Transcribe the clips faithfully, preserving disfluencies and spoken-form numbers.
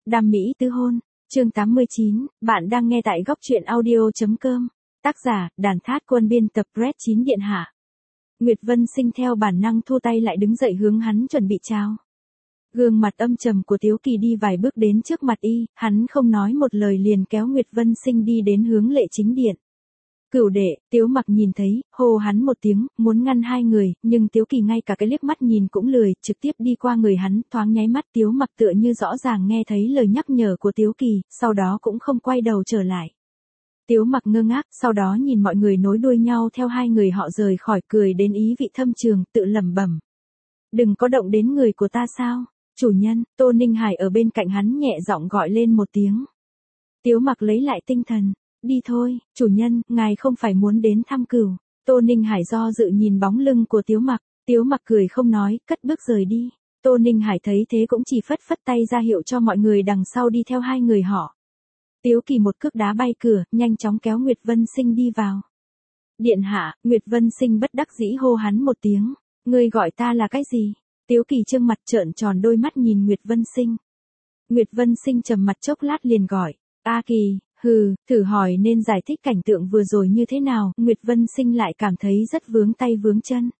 Đam mỹ tứ hôn, chương tám mươi chín, bạn đang nghe tại góc truyện audio.com. Tác giả, Đàn Thát Quân biên tập Red chín Điện Hạ. Nguyệt Vân Sinh theo bản năng thu tay lại đứng dậy hướng hắn chuẩn bị chào. Gương mặt âm trầm của Tiếu Kỳ đi vài bước đến trước mặt y, hắn không nói một lời liền kéo Nguyệt Vân Sinh đi đến hướng Lệ Chính Điện. Cửu đệ, Tiếu Mặc nhìn thấy, hô hắn một tiếng, muốn ngăn hai người, nhưng Tiếu Kỳ ngay cả cái liếc mắt nhìn cũng lười, trực tiếp đi qua người hắn, thoáng nháy mắt Tiếu Mặc tựa như rõ ràng nghe thấy lời nhắc nhở của Tiếu Kỳ, sau đó cũng không quay đầu trở lại. Tiếu Mặc ngơ ngác, sau đó nhìn mọi người nối đuôi nhau theo hai người họ rời khỏi, cười đến ý vị thâm trường, tự lẩm bẩm. Đừng có động đến người của ta sao? Chủ nhân, Tô Ninh Hải ở bên cạnh hắn nhẹ giọng gọi lên một tiếng. Tiếu Mặc lấy lại tinh thần. Đi thôi, chủ nhân, ngài không phải muốn đến thăm Cửu. Tô Ninh Hải do dự nhìn bóng lưng của Tiếu Mặc, Tiếu Mặc cười không nói, cất bước rời đi. Tô Ninh Hải thấy thế cũng chỉ phất phất tay ra hiệu cho mọi người đằng sau đi theo hai người họ. Tiếu Kỳ một cước đá bay cửa, nhanh chóng kéo Nguyệt Vân Sinh đi vào. Điện hạ, Nguyệt Vân Sinh bất đắc dĩ hô hắn một tiếng, ngươi gọi ta là cái gì? Tiếu Kỳ trương mặt trợn tròn đôi mắt nhìn Nguyệt Vân Sinh. Nguyệt Vân Sinh trầm mặt chốc lát liền gọi, A Kỳ. Hừ, thử hỏi nên giải thích cảnh tượng vừa rồi như thế nào, Nguyệt Vân Sinh lại cảm thấy rất vướng tay vướng chân.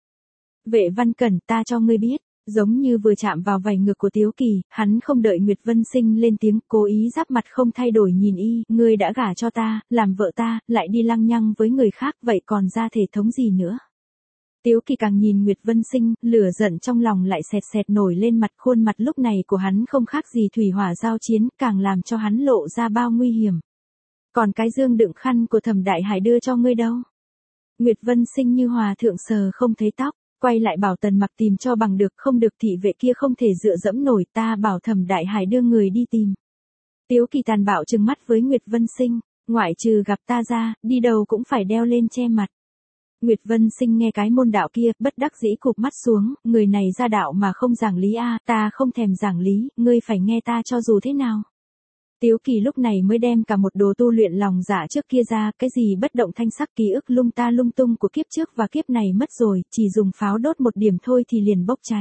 Vệ Văn Cẩn, ta cho ngươi biết, giống như vừa chạm vào vảy ngực của Tiếu Kỳ, hắn không đợi Nguyệt Vân Sinh lên tiếng, cố ý giáp mặt không thay đổi nhìn y, ngươi đã gả cho ta, làm vợ ta, lại đi lăng nhăng với người khác, vậy còn ra thể thống gì nữa? Tiếu Kỳ càng nhìn Nguyệt Vân Sinh, lửa giận trong lòng lại sệt sệt nổi lên mặt, khuôn mặt lúc này của hắn không khác gì thủy hỏa giao chiến, càng làm cho hắn lộ ra bao nguy hiểm. Còn cái dương đựng khăn của Thẩm Đại Hải đưa cho ngươi đâu? Nguyệt Vân Sinh như hòa thượng sờ không thấy tóc, quay lại bảo Tần Mặc tìm cho bằng được, không được thị vệ kia không thể dựa dẫm nổi, ta bảo Thẩm Đại Hải đưa người đi tìm. Tiếu Kỳ tàn bạo trừng mắt với Nguyệt Vân Sinh, ngoại trừ gặp ta ra, đi đâu cũng phải đeo lên che mặt. Nguyệt Vân Sinh nghe cái môn đạo kia, bất đắc dĩ cụp mắt xuống, người này ra đạo mà không giảng lý a, ta không thèm giảng lý, ngươi phải nghe ta cho dù thế nào. Tiếu Kỳ lúc này mới đem cả một đồ tu luyện lòng dạ trước kia ra, cái gì bất động thanh sắc ký ức lung ta lung tung của kiếp trước và kiếp này mất rồi, chỉ dùng pháo đốt một điểm thôi thì liền bốc cháy.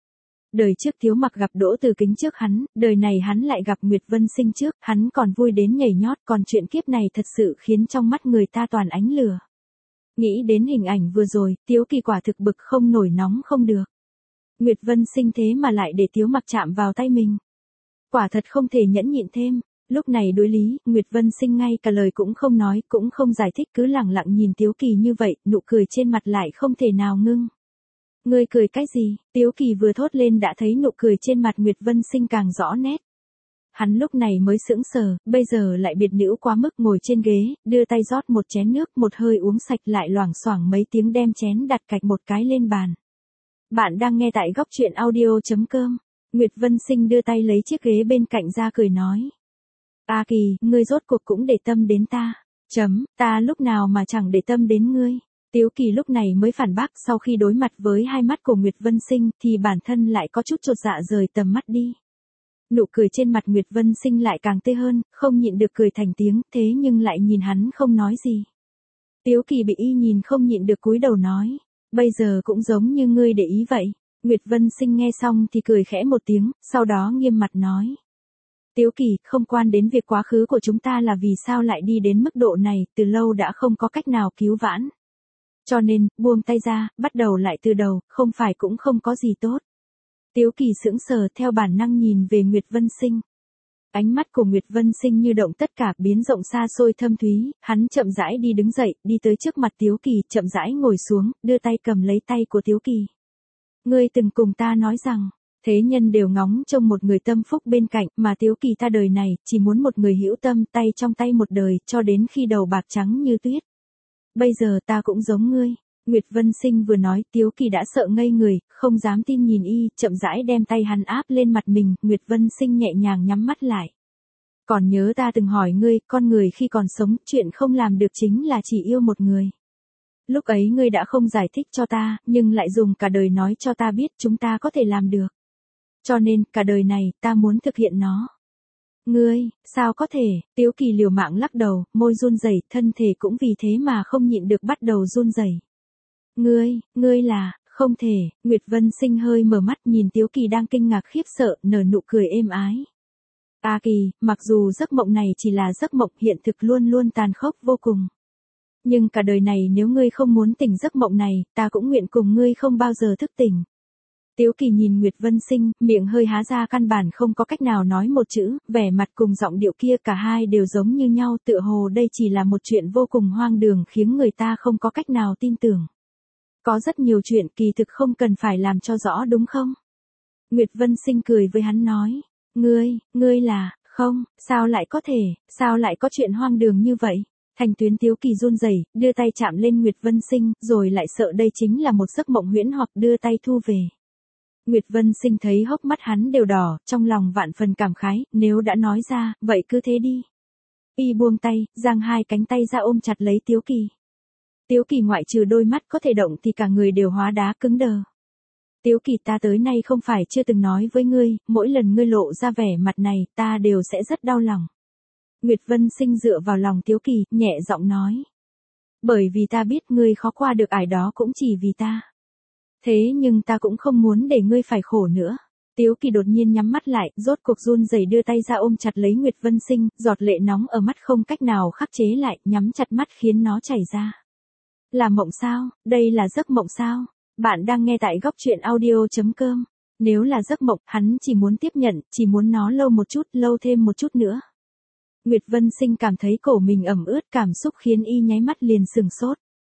Đời trước Tiếu Mặc gặp Đỗ Từ Kính trước hắn, đời này hắn lại gặp Nguyệt Vân Sinh trước, hắn còn vui đến nhảy nhót, còn chuyện kiếp này thật sự khiến trong mắt người ta toàn ánh lửa. Nghĩ đến hình ảnh vừa rồi, Tiếu Kỳ quả thực bực không nổi, nóng không được. Nguyệt Vân Sinh thế mà lại để Tiếu Mặc chạm vào tay mình. Quả thật không thể nhẫn nhịn thêm, lúc này đối lý, Nguyệt Vân Sinh ngay cả lời cũng không nói, cũng không giải thích, cứ lẳng lặng nhìn Tiếu Kỳ như vậy, nụ cười trên mặt lại không thể nào ngưng. Ngươi cười cái gì? Tiếu Kỳ vừa thốt lên đã thấy nụ cười trên mặt Nguyệt Vân Sinh càng rõ nét. Hắn lúc này mới sững sờ, bây giờ lại biệt nữ quá mức, ngồi trên ghế, đưa tay rót một chén nước, một hơi uống sạch lại loảng xoảng mấy tiếng đem chén đặt cạch một cái lên bàn. Bạn đang nghe tại góc truyện audio.com. Nguyệt Vân Sinh đưa tay lấy chiếc ghế bên cạnh ra cười nói. A Kỳ, ngươi rốt cuộc cũng để tâm đến ta. Chấm, ta lúc nào mà chẳng để tâm đến ngươi. Tiếu Kỳ lúc này mới phản bác, sau khi đối mặt với hai mắt của Nguyệt Vân Sinh thì bản thân lại có chút chột dạ rời tầm mắt đi. Nụ cười trên mặt Nguyệt Vân Sinh lại càng tươi hơn, không nhịn được cười thành tiếng, thế nhưng lại nhìn hắn không nói gì. Tiếu Kỳ bị y nhìn không nhịn được cúi đầu nói, bây giờ cũng giống như ngươi để ý vậy. Nguyệt Vân Sinh nghe xong thì cười khẽ một tiếng, sau đó nghiêm mặt nói. Tiếu Kỳ, không quan đến việc quá khứ của chúng ta là vì sao lại đi đến mức độ này, từ lâu đã không có cách nào cứu vãn. Cho nên, buông tay ra, bắt đầu lại từ đầu, không phải cũng không có gì tốt. Tiếu Kỳ sững sờ theo bản năng nhìn về Nguyệt Vân Sinh. Ánh mắt của Nguyệt Vân Sinh như động tất cả, biến rộng xa xôi thâm thúy, hắn chậm rãi đi đứng dậy, đi tới trước mặt Tiếu Kỳ, chậm rãi ngồi xuống, đưa tay cầm lấy tay của Tiếu Kỳ. Ngươi từng cùng ta nói rằng, thế nhân đều ngóng trông một người tâm phúc bên cạnh, mà Tiếu Kỳ ta đời này, chỉ muốn một người hữu tâm, tay trong tay một đời, cho đến khi đầu bạc trắng như tuyết. Bây giờ ta cũng giống ngươi. Nguyệt Vân Sinh vừa nói, Tiếu Kỳ đã sợ ngây người, không dám tin nhìn y, chậm rãi đem tay hắn áp lên mặt mình, Nguyệt Vân Sinh nhẹ nhàng nhắm mắt lại. Còn nhớ ta từng hỏi ngươi, con người khi còn sống, chuyện không làm được chính là chỉ yêu một người. Lúc ấy ngươi đã không giải thích cho ta, nhưng lại dùng cả đời nói cho ta biết chúng ta có thể làm được. Cho nên, cả đời này, ta muốn thực hiện nó. Ngươi, sao có thể? Tiếu Kỳ liều mạng lắc đầu, môi run rẩy, thân thể cũng vì thế mà không nhịn được bắt đầu run rẩy. Ngươi, ngươi là, không thể, Nguyệt Vân Sinh hơi mở mắt nhìn Tiếu Kỳ đang kinh ngạc khiếp sợ, nở nụ cười êm ái. A Kỳ, mặc dù giấc mộng này chỉ là giấc mộng, hiện thực luôn luôn tàn khốc vô cùng. Nhưng cả đời này nếu ngươi không muốn tỉnh giấc mộng này, ta cũng nguyện cùng ngươi không bao giờ thức tỉnh. Tiếu Kỳ nhìn Nguyệt Vân Sinh, miệng hơi há ra căn bản không có cách nào nói một chữ, vẻ mặt cùng giọng điệu kia cả hai đều giống như nhau, tựa hồ đây chỉ là một chuyện vô cùng hoang đường khiến người ta không có cách nào tin tưởng. Có rất nhiều chuyện kỳ thực không cần phải làm cho rõ đúng không? Nguyệt Vân Sinh cười với hắn nói, ngươi, ngươi là, không, sao lại có thể, sao lại có chuyện hoang đường như vậy? Thành Tuyến Tiếu Kỳ run rẩy, đưa tay chạm lên Nguyệt Vân Sinh, rồi lại sợ đây chính là một giấc mộng huyễn hoặc đưa tay thu về. Nguyệt Vân Sinh thấy hốc mắt hắn đều đỏ, trong lòng vạn phần cảm khái, nếu đã nói ra, vậy cứ thế đi. Y buông tay, giang hai cánh tay ra ôm chặt lấy Tiếu Kỳ. Tiếu Kỳ ngoại trừ đôi mắt có thể động thì cả người đều hóa đá cứng đờ. Tiếu Kỳ, ta tới nay không phải chưa từng nói với ngươi, mỗi lần ngươi lộ ra vẻ mặt này, ta đều sẽ rất đau lòng. Nguyệt Vân Sinh dựa vào lòng Tiếu Kỳ, nhẹ giọng nói. Bởi vì ta biết ngươi khó qua được ải đó cũng chỉ vì ta. Thế nhưng ta cũng không muốn để ngươi phải khổ nữa. Tiếu Kỳ đột nhiên nhắm mắt lại, rốt cuộc run rẩy đưa tay ra ôm chặt lấy Nguyệt Vân Sinh, giọt lệ nóng ở mắt không cách nào khắc chế lại, nhắm chặt mắt khiến nó chảy ra. Là mộng sao? Đây là giấc mộng sao? Bạn đang nghe tại góc truyện audio chấm com. Nếu là giấc mộng, hắn chỉ muốn tiếp nhận, chỉ muốn nó lâu một chút, lâu thêm một chút nữa. Nguyệt Vân Sinh cảm thấy cổ mình ẩm ướt, cảm xúc khiến y nháy mắt liền sừng sốt.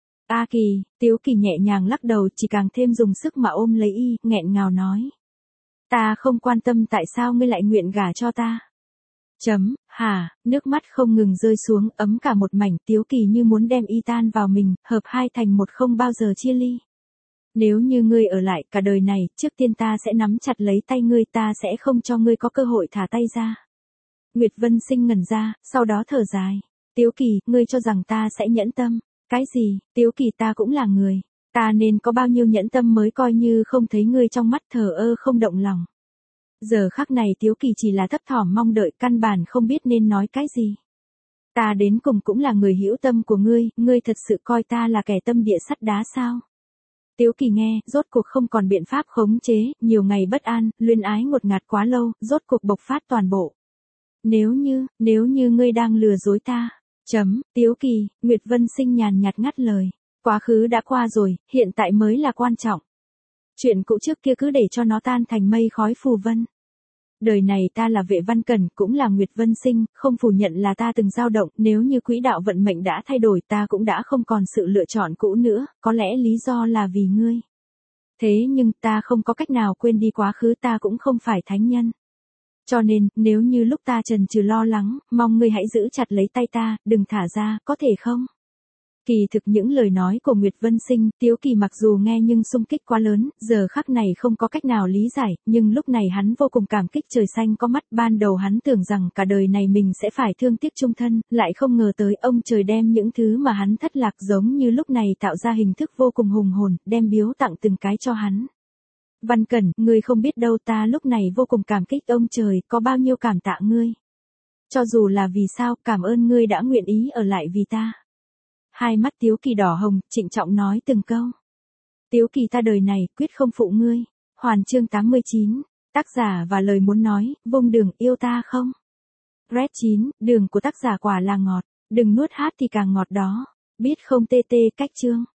A Kỳ, Tiếu Kỳ nhẹ nhàng lắc đầu, chỉ càng thêm dùng sức mà ôm lấy y, nghẹn ngào nói. Ta không quan tâm tại sao ngươi lại nguyện gả cho ta. Chấm, hả, nước mắt không ngừng rơi xuống, ấm cả một mảnh, Tiếu Kỳ như muốn đem y tan vào mình, hợp hai thành một không bao giờ chia ly. Nếu như ngươi ở lại cả đời này, trước tiên ta sẽ nắm chặt lấy tay ngươi, ta sẽ không cho ngươi có cơ hội thả tay ra. Nguyệt Vân Sinh ngẩn ra, sau đó thở dài. Tiếu Kỳ, ngươi cho rằng ta sẽ nhẫn tâm. Cái gì, Tiếu Kỳ, ta cũng là người. Ta nên có bao nhiêu nhẫn tâm mới coi như không thấy ngươi trong mắt, thờ ơ không động lòng. Giờ khắc này Tiếu Kỳ chỉ là thấp thỏm mong đợi, căn bản không biết nên nói cái gì. Ta đến cùng cũng là người hữu tâm của ngươi, ngươi thật sự coi ta là kẻ tâm địa sắt đá sao? Tiếu Kỳ nghe, rốt cuộc không còn biện pháp khống chế, nhiều ngày bất an, luyến ái ngột ngạt quá lâu, rốt cuộc bộc phát toàn bộ. Nếu như, nếu như ngươi đang lừa dối ta. Chấm, Tiếu Kỳ, Nguyệt Vân Sinh nhàn nhạt ngắt lời. Quá khứ đã qua rồi, hiện tại mới là quan trọng. Chuyện cũ trước kia cứ để cho nó tan thành mây khói phù vân. Đời này ta là Vệ Văn Cẩn, cũng là Nguyệt Vân Sinh, không phủ nhận là ta từng dao động, nếu như quỹ đạo vận mệnh đã thay đổi ta cũng đã không còn sự lựa chọn cũ nữa, có lẽ lý do là vì ngươi. Thế nhưng ta không có cách nào quên đi quá khứ, ta cũng không phải thánh nhân. Cho nên, nếu như lúc ta chần chừ lo lắng, mong ngươi hãy giữ chặt lấy tay ta, đừng thả ra, có thể không? Kỳ thực những lời nói của Nguyệt Vân Sinh, Tiếu Kỳ mặc dù nghe nhưng xung kích quá lớn, giờ khắc này không có cách nào lý giải, nhưng lúc này hắn vô cùng cảm kích trời xanh có mắt, ban đầu hắn tưởng rằng cả đời này mình sẽ phải thương tiếc chung thân, lại không ngờ tới ông trời đem những thứ mà hắn thất lạc giống như lúc này tạo ra hình thức vô cùng hùng hồn, đem biếu tặng từng cái cho hắn. Văn Cẩn, ngươi không biết đâu, ta lúc này vô cùng cảm kích ông trời, có bao nhiêu cảm tạ ngươi. Cho dù là vì sao, cảm ơn ngươi đã nguyện ý ở lại vì ta. Hai mắt Tiếu Kỳ đỏ hồng, trịnh trọng nói từng câu. Tiếu Kỳ, ta đời này, quyết không phụ ngươi. Hoàn chương tám mươi chín, tác giả và lời muốn nói, vung đường, yêu ta không? Red chín, đường của tác giả quả là ngọt, đừng nuốt hát thì càng ngọt đó. Biết không tê tê cách chương.